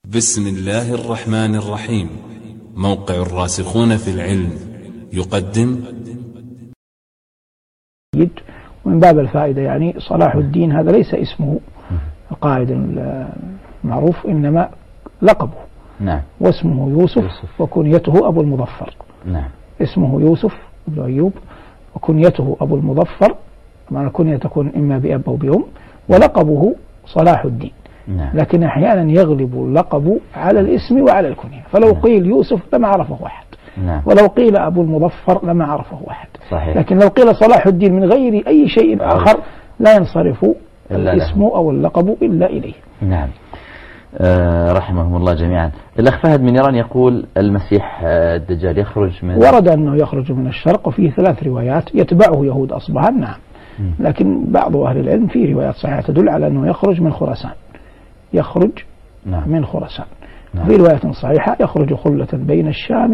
بسم الله الرحمن الرحيم. موقع الراسخون في العلم يقدم. ومن باب الفائدة يعني صلاح الدين هذا ليس اسمه القائد المعروف، إنما لقبه. نعم. واسمه يوسف وكنيته أبو المظفر. نعم. اسمه يوسف بن أيوب وكنيته أبو المظفر، معنى الكنية تكون إما بأب أو بأم، ولقبه صلاح الدين. نعم. لكن أحيانا يغلب اللقب على الاسم وعلى الكنية، فلو قيل يوسف لما عرفه أحد. نعم. ولو قيل أبو المظفر لما عرفه أحد. صحيح. لكن لو قيل صلاح الدين من غير أي شيء آخر لا ينصرف الاسم أو اللقب إلا إليه. نعم. رحمهم الله جميعا. الأخ فهد من إيران يقول المسيح الدجال يخرج من، ورد أنه يخرج من الشرق، وفيه 3 روايات يتبعه يهود أصبهان. نعم. لكن بعض أهل العلم في روايات صحيحة تدل على أنه يخرج من خراسان. يخرج. نعم. من خراسان. في رواية صحيحة يخرج خلة بين الشام